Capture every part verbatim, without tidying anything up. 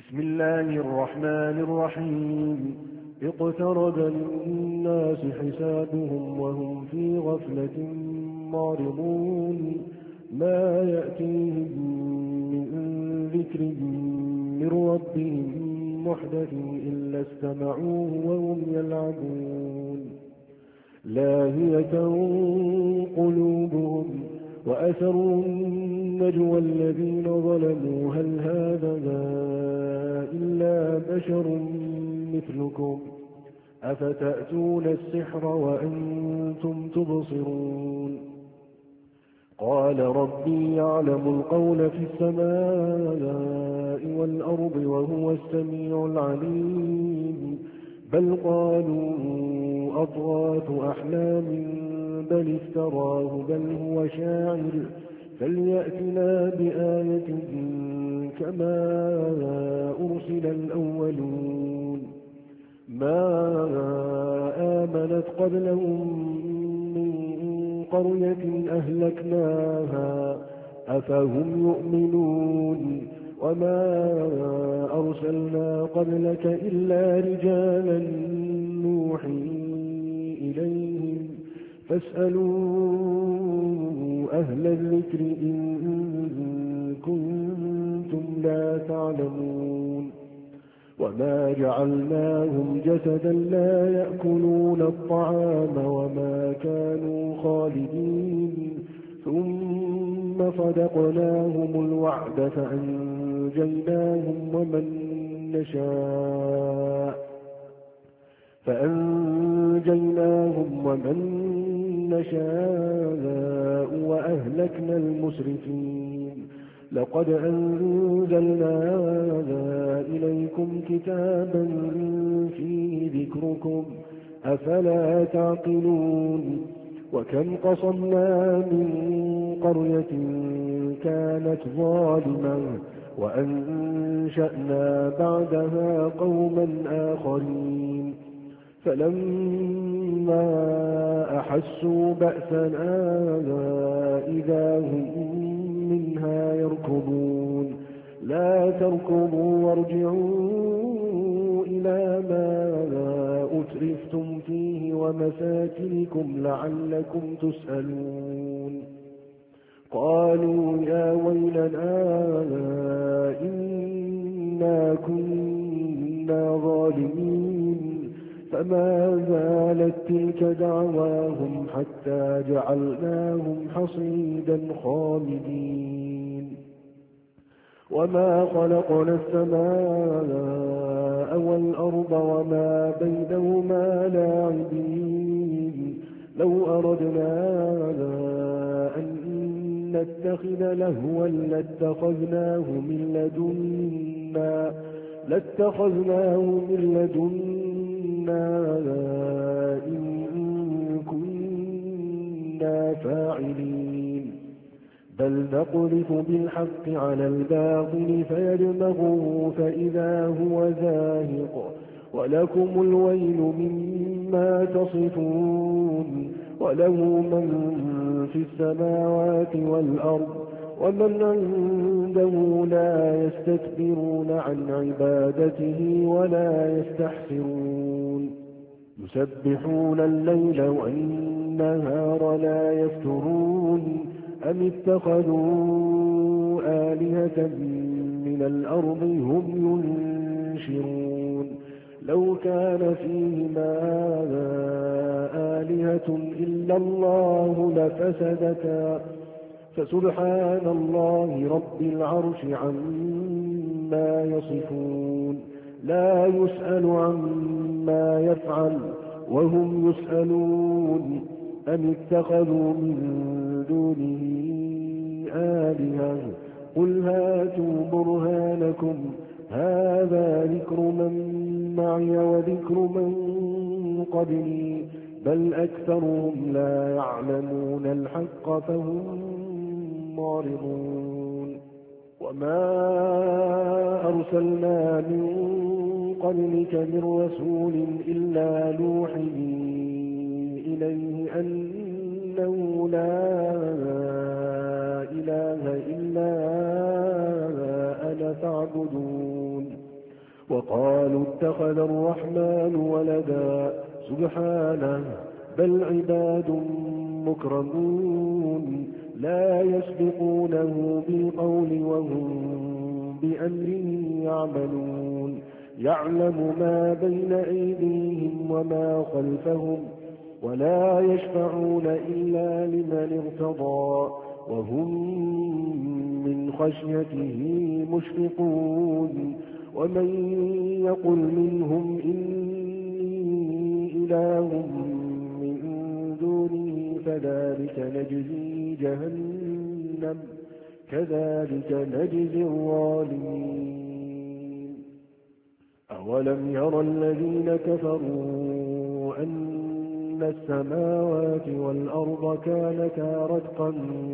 بسم الله الرحمن الرحيم اقترب للناس حسابهم وهم في غفلة معرضون ما يأتيهم من ذكر من ربهم محدث إلا استمعوه وهم يلعبون لاهية قلوبهم وأسروا النجوى الذين ظلموا هل هذا إلا بشر مثلكم أفتأتون السحر وأنتم تبصرون قال ربي يعلم القول في السماء والأرض وهو السميع العليم بل قالوا أضغاث أحلام بل افتراه بل هو شاعر فليأتنا بآية كما أرسل الأولون ما آمنت قبلهم من قرية أهلكناها أفهم يؤمنون وما أرسلنا قبلك إلا رجالا نوحي إليهم فاسألوا أهل الذكر إن كنتم لا تعلمون وما جعلناهم جسدا لا يأكلون الطعام وما كانوا خالدين ثم صدقناهم الوعد فأنجيناهم ومن نشاء فأنجيناهم ومن نشاء وأهلكنا المسرفين لقد أنزلنا إليكم كتابا فيه ذكركم أفلا تعقلون وكم قصمنا من قرية كانت ظالمة وأنشأنا بعدها قوما آخرين فلما أحسوا بأسنا إذا هم منها يركضون لا تركضوا وارجعوا إلى ما أترفتم فيه ومساكنكم لعلكم تسألون قالوا يا ويلنا إنا كنا ظالمين فما زالت تلك دعواهم حتى جعلناهم حصيدا خامدين وما خلقنا السماء والأرض وما بينهما لاعبين لو أردنا أن نتخذ لهوا لاتخذناه من لدنا لاتخذناه من لدنا إن كنا فاعلين بل نقذف بالحق على الباطل فيدمغه فإذا هو زاهق ولكم الويل مما تصفون وله من في السماوات والأرض ومن عنده لا يستكبرون عن عبادته ولا يستحسرون يسبحون الليل والنهار لا يفترون أم اتخذوا آلهة من الأرض هم ينشرون لو كان فيهما آلهة إلا الله لفسدتا فسبحان الله رب العرش عما يصفون لا يسأل عما يفعل وهم يسألون أم اتخذوا من دونه آلهة قل هاتوا برهانكم هذا ذكر من معي وذكر من قبلي بل أكثرهم لا يعلمون الحق فهم معرضون وما أرسلنا من قبلك من رسول إلا نوحي إليه أنه لا إله إلا أنا فاعبدون وقالوا اتخذ الرحمن ولدا سبحانه بل عباد مكرمون لا يسبقونه بالقول وهم بأمره يعملون يعلم ما بين أيديهم وما خلفهم ولا يشفعون إلا لمن ارتضى وهم من خشيته مشفقون ومن يقل منهم إني إله من دونه فذلك نجزي جهنم كذلك نجزي الظالمين أولم يرى الذين كفروا أن السماوات والأرض كانتا رتقا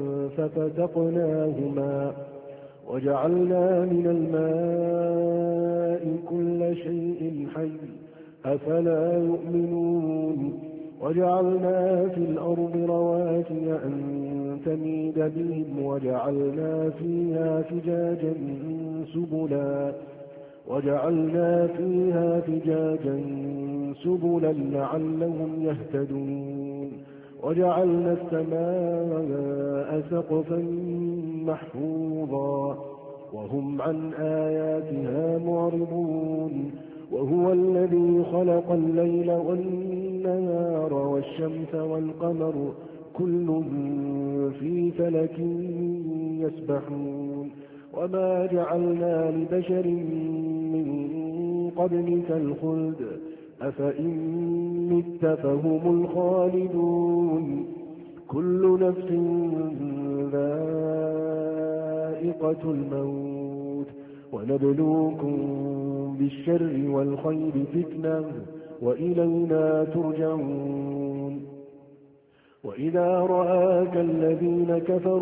ففتقناهما وجعلنا من الماء كل شيء حي أفلا يؤمنون وجعلنا في الأرض رواسي أن تميد بهم وجعلنا فيها فجاجا سبلا وجعلنا فيها فجاجا سبلا لعلهم يهتدون وجعلنا السماء سقفا محفوظا وهم عن آياتها معرضون وهو الذي خلق الليل والنهار والشمس والقمر كل في فلك يسبحون وما جعلنا لبشر من قبلك الخلد أفإن مت فهم الخالدون كل نفس ذائقة الموت ونبلوكم بالشر والخير فتنة وإلينا ترجعون وإذا رآك الذين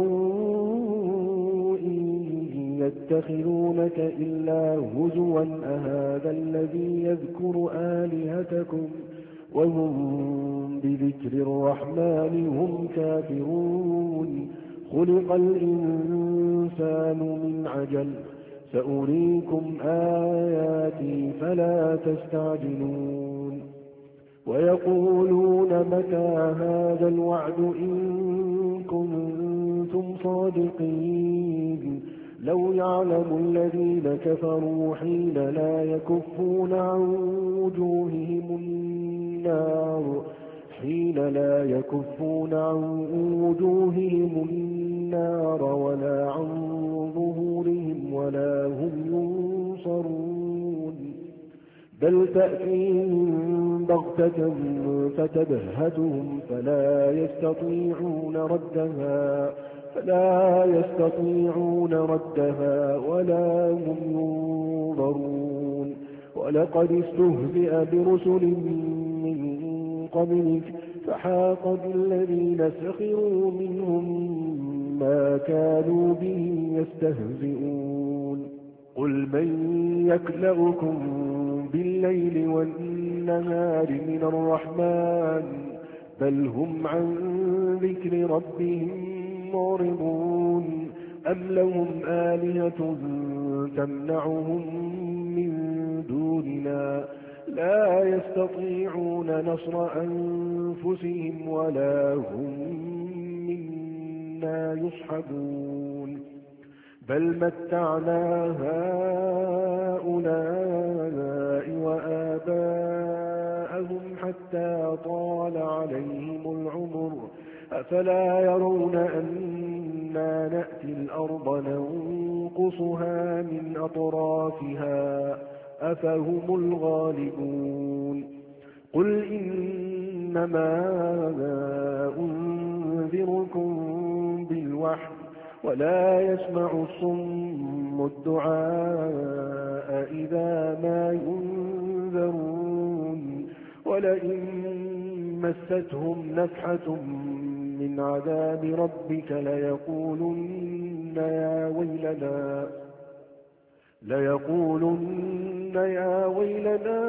كفروا إن يتخذونك إلا هزوا أهذا الذي يذكر آلهتكم وهم بذكر الرحمن هم كافرون خلق الإنسان من عجل سأريكم آياتي فلا تستعجلون ويقولون متى هذا الوعد إن كنتم صادقين لو يعلم الذين كفروا حين لا يكفون عن وجوههم النار حين لا يكفون عن وجوههم النار ولا عن ظهورهم ولا هم ينصرون بل تأتيهم بغتة فتبهتهم فلا يستطيعون ردها فلا يستطيعون ردها ولا هم ينظرون ولقد استهزئ برسل من قبلك فحاق بالذين سخروا منهم ما كانوا به يستهزئون قل من يكلؤكم بالليل والنهار من الرحمن بل هم عن ذكر ربهم معرضون أم لهم آلهة تمنعهم من دوننا لا يستطيعون نصر أنفسهم ولا هم منا يصحبون بل متعنا هؤلاء وآباءهم حتى طال عليهم العمر أفلا يرون أنا نأتي الأرض ننقصها من أطرافها أفهم الغالبون قل إنما أنذركم بالوحي ولا يسمع الصم الدعاء إذا ما ينذرون ولئن مستهم نفحة من عذاب ربك ليقولن يا ويلنا ليقولن يا ويلنا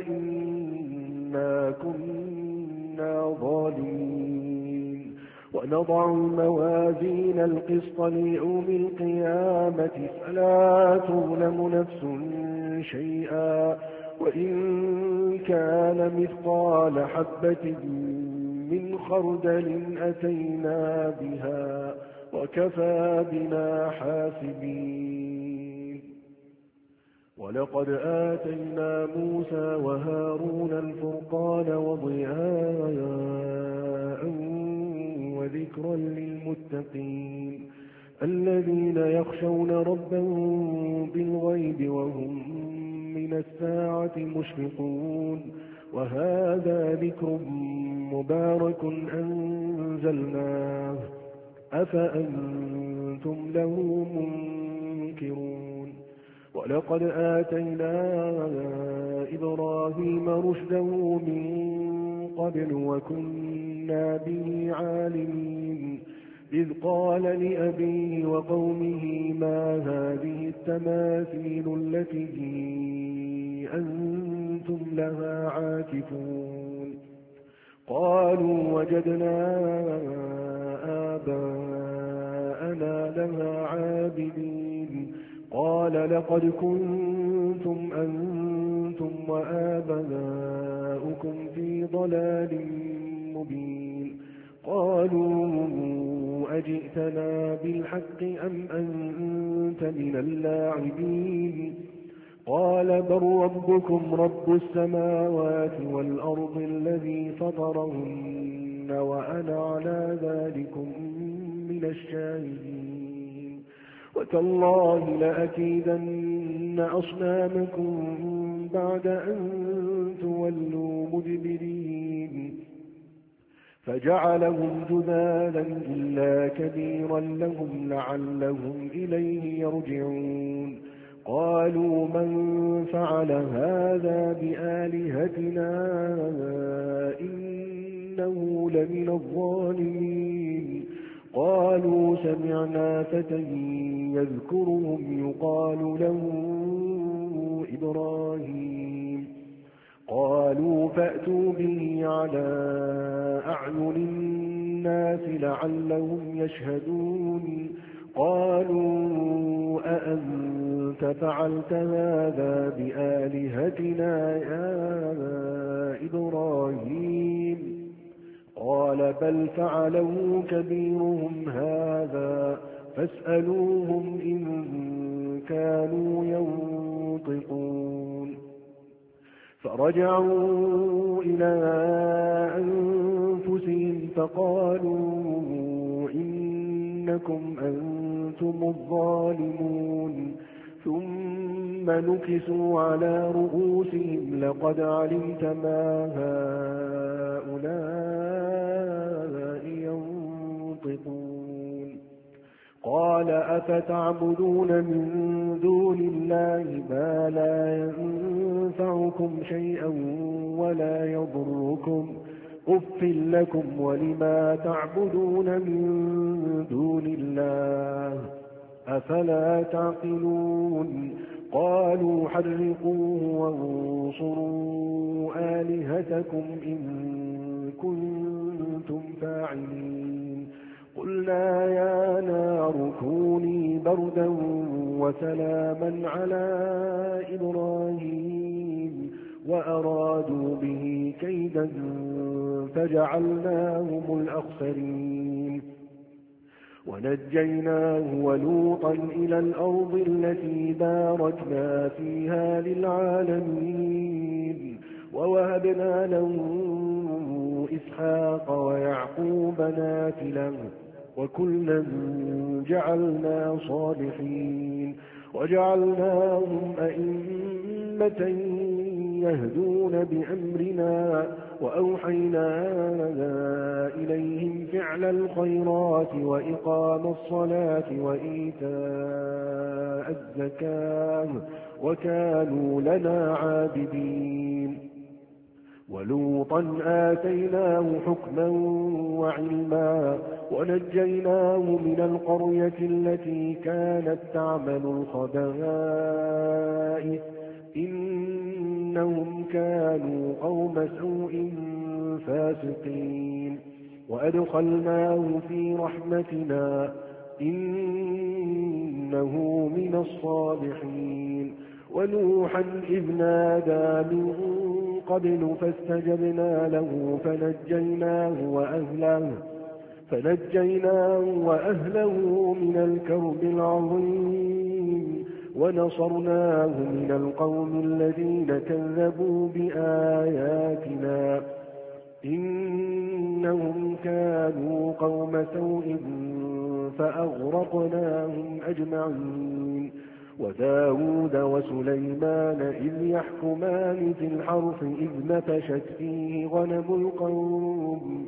إنا كنا ظالمين ونضع الموازين القسط ليوم القيامة فلا تظلم نفس شيئا وإن كان مثقال حبة من خردل أتينا بها وكفى بنا حاسبين. ولقد آتينا موسى وهارون الفرقان وضياء وذكرا للمتقين الذين يخشون ربهم بالغيب وهم من الساعة مشفقون. وهذا ذكر مبارك أنزلناه أفأنتم له منكرون. ولقد آتينا إبراهيم رشده من قبل وكنا به عالمين إذ قال لأبيه وقومه ما هذه التماثيل التي أنتم لها عاكفون. قالوا وجدنا آباءنا لها عابدين. قال لقد كنتم أنتم وآباؤكم في ضلال مبين. قالوا أجئتنا بالحق أم أنت من اللاعبين. قال بل ربكم رب السماوات والأرض الذي فطرهن وأنا على ذلكم من الشاهدين. وتالله لأكيدن أصنامكم بعد أن تولوا مدبرين. فجعلهم جذاذا إلا كبيرا لهم لعلهم إليه يرجعون. قالوا من فعل هذا بآلهتنا إنه لمن الظالمين. قالوا سمعنا فتى يذكرهم يقال له إبراهيم. قالوا فأتوا به على أعين الناس لعلهم يشهدون. قالوا أأنت فعلت هذا بآلهتنا يا إبراهيم. قال بل فعله كبيرهم هذا فاسألوهم إن كانوا ينطقون. فرجعوا إلى أنفسهم فقالوا إنكم أنتم الظالمون. ثم نكسوا على رؤوسهم لقد علمت ما هؤلاء ينطقون. قال أفتعبدون من دون الله ما لا ينفعكم شيئا ولا يضركم أف لكم ولما تعبدون من دون الله أفلا تعقلون. قالوا حرقوه وانصروا آلهتكم إن كنتم فاعلين. قلنا يا نار كوني بردا وسلاما على إبراهيم وأرادوا به كيدا فجعلناهم الأخسرين. ونجيناه ولوطا إلى الأرض التي باركنا فيها للعالمين. ووهبنا له إسحاق ويعقوب نافلة وكلا جعلنا صالحين. وجعلناهم أئمة يهدون بأمرنا وأوحينا إليهم فعل الخيرات وإقام الصلاة وإيتاء الزكاة وكانوا لنا عابدين. ولوطا آتيناه حكما وعلما ونجيناه من القرية التي كانت تعمل الخبائث إنهم كانوا قوم سوء فاسقين. وأدخلناه في رحمتنا إنه من الصالحين. ونوحا إذ نادى من قبل فاستجبنا له فنجيناه وأهله, فنجيناه وأهله من الكرب العظيم ونصرناه من القوم الذين كذبوا بآياتنا إنهم كانوا قوم سوء فأغرقناهم أجمعين. وداود وسليمان إذ يحكمان في الحرث إذ نفشت فيه غنم القوم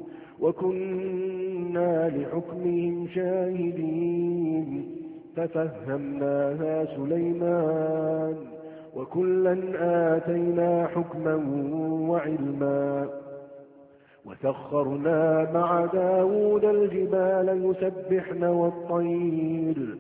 وكنا لحكمهم شاهدين ففهمناها سليمان وكلا آتينا حكما وعلما. وسخرنا مع داود الجبال يسبحن والطير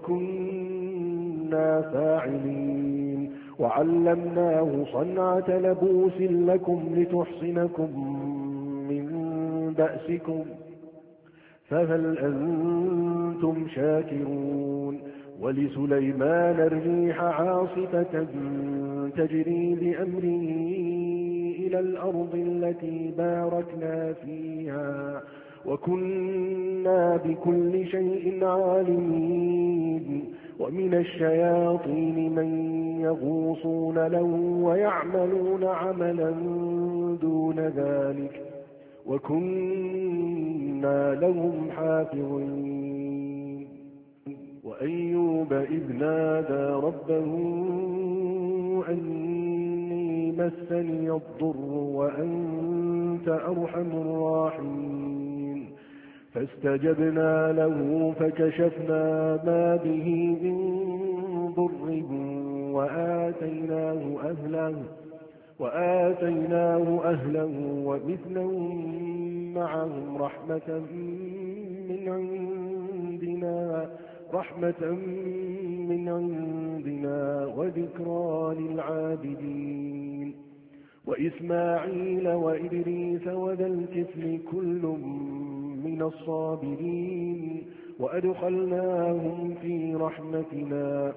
وكنا فاعلين. وعلمناه صنعة لبوس لكم لتحصنكم من بأسكم فهل أنتم شاكرون. ولسليمان الريح عاصفة تجري بأمره إلى الأرض التي باركنا فيها وكنا بكل شيء عالمين. ومن الشياطين من يغوصون له ويعملون عملا دون ذلك وكنا لهم حافظين. وأيوب إذ نادى ربه أني مسني الضر وأنت أرحم الراحمين فاستجبنا له فكشفنا ما به من ضر وآتيناه أهله وآتيناه أهله ومثلهم معهم رحمة من عندنا رحمة من عندنا وذكرى للعابدين. وإسماعيل وإدريس وذا الكفل كل من الصابرين وأدخلناهم في رحمتنا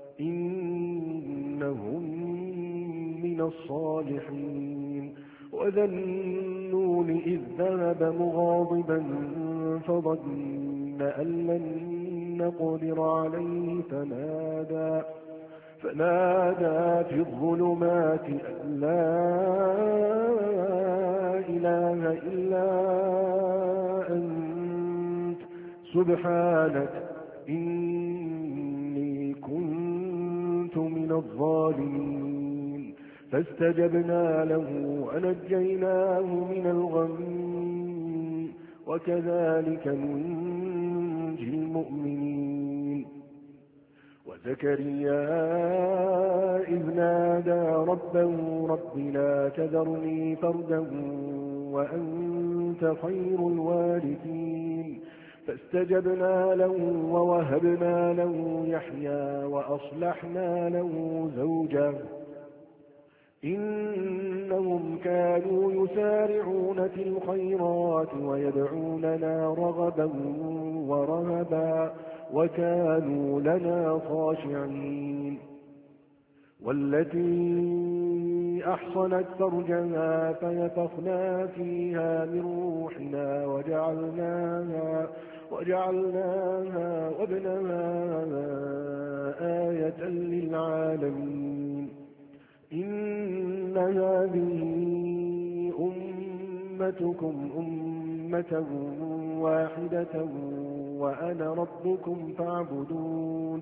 إنهم من الصالحين. وذا النون إذ ذهب مغاضبا فظن أن لن نقدر عليه فنادى, فنادى في الظلمات أن لا إله إلا أنت سبحانك إني كنت من الظالمين. فاستجبنا له ونجيناه من الغم وكذلك ننجي المؤمنين. وزكريا إذ نادى ربه رب لا تذرني فردا وأنت خير الوارثين فاستجبنا له ووهبنا له يحيى وأصلحنا له زوجه إنهم كانوا يسارعون في الخيرات ويدعوننا رغبا ورهبا وكانوا لنا خاشعين. والتي أحصنت فرجها فنفخنا فيها من روحنا وجعلناها, وجعلناها وابنها آية للعالمين. إن هذه أمتكم أمة واحدة وأنا ربكم فاعبدون.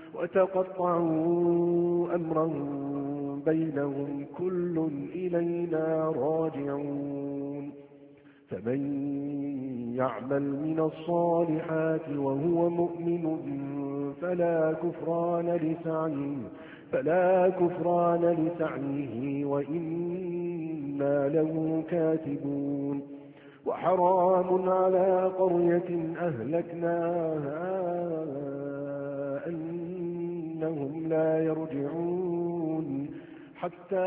وتقطعوا أمرهم بينهم كل إلينا راجعون. فمن يعمل من الصالحات وهو مؤمن فلا كفران لسعيه فلا كفران لسعيه وإنا له كاتبون. وحرام على قرية أهلكناها أنهم لا يرجعون حتى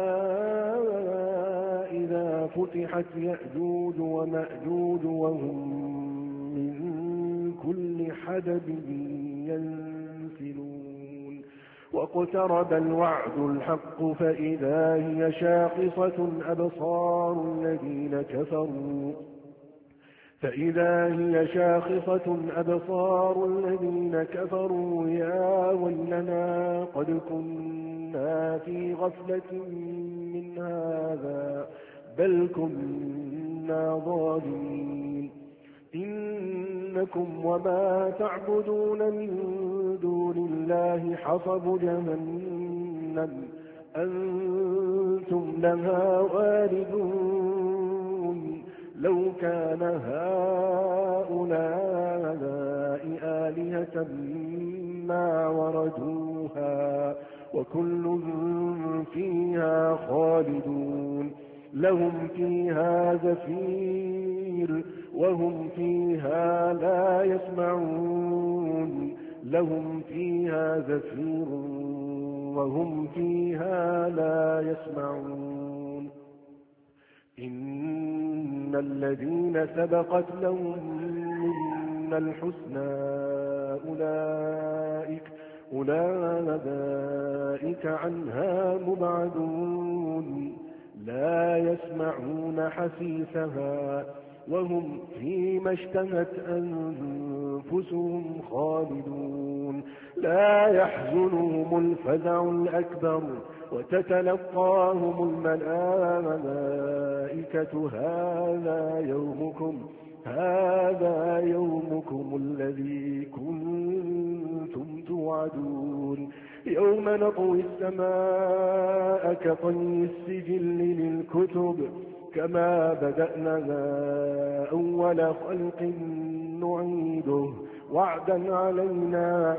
إذا فتحت يأجوج ومأجوج وهم من كل حدب ينسلون واقترب الوعد الحق فإذا هي شاخصة أبصار الذين كفروا فإذا هي شاخصة أبصار الذين كفروا يا ويلنا قد كنا في غفلة من هذا بل كنا ظالمين إنكم وما تعبدون من دون الله حصب جهنم أنتم لها واردون لو كان هؤلاء آلهة ما وردوها وكل فيها خالدون لهم فيها زفير وهم فيها لا يسمعون لهم فيها زفير وهم فيها لا يسمعون إن الذين سبقت لهم منا الحسنى أولئك أولئك عنها مبعدون لا يسمعون حسيسها وهم فيما اشتهت أنفسهم خالدون لا يحزنهم الفزع الأكبر وتتلقاهم الملائكة هذا يومكم هذا يومكم الذي كنتم توعدون يوم نطوي السماء كطي السجل للكتب كما بدأنا أول خلق نعيده وعدا علينا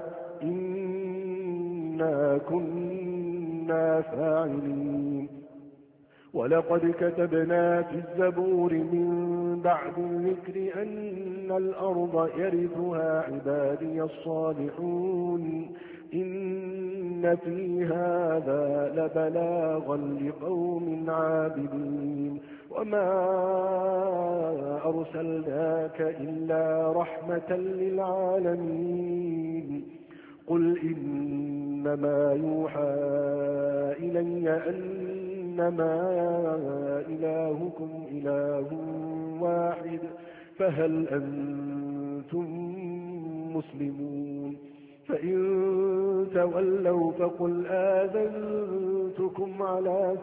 إنا كنا فاعلين ولقد كتبنا في الزبور من بعد الذكر أن الأرض يرثها عبادي الصالحون إن في هذا لبلاغا لقوم عابدين وما أرسلناك إلا رحمة للعالمين قل إنما يوحى إلي أنما إلهكم إله واحد فهل أنتم مسلمون فإن تولوا فقل آذنتكم على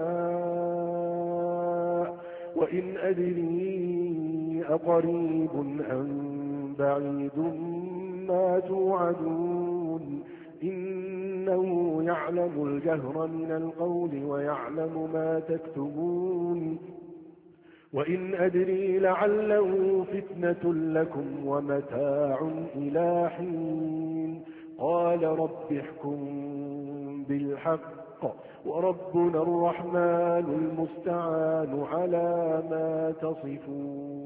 سواء وإن أدري أقريب أم بعيد ما توعدون إنه يعلم الجهر من القول ويعلم ما تكتبون وإن أدري لعله فتنة لكم ومتاع إلى حين قال رب احكم بالحق وربنا الرحمن المستعان على ما تصفون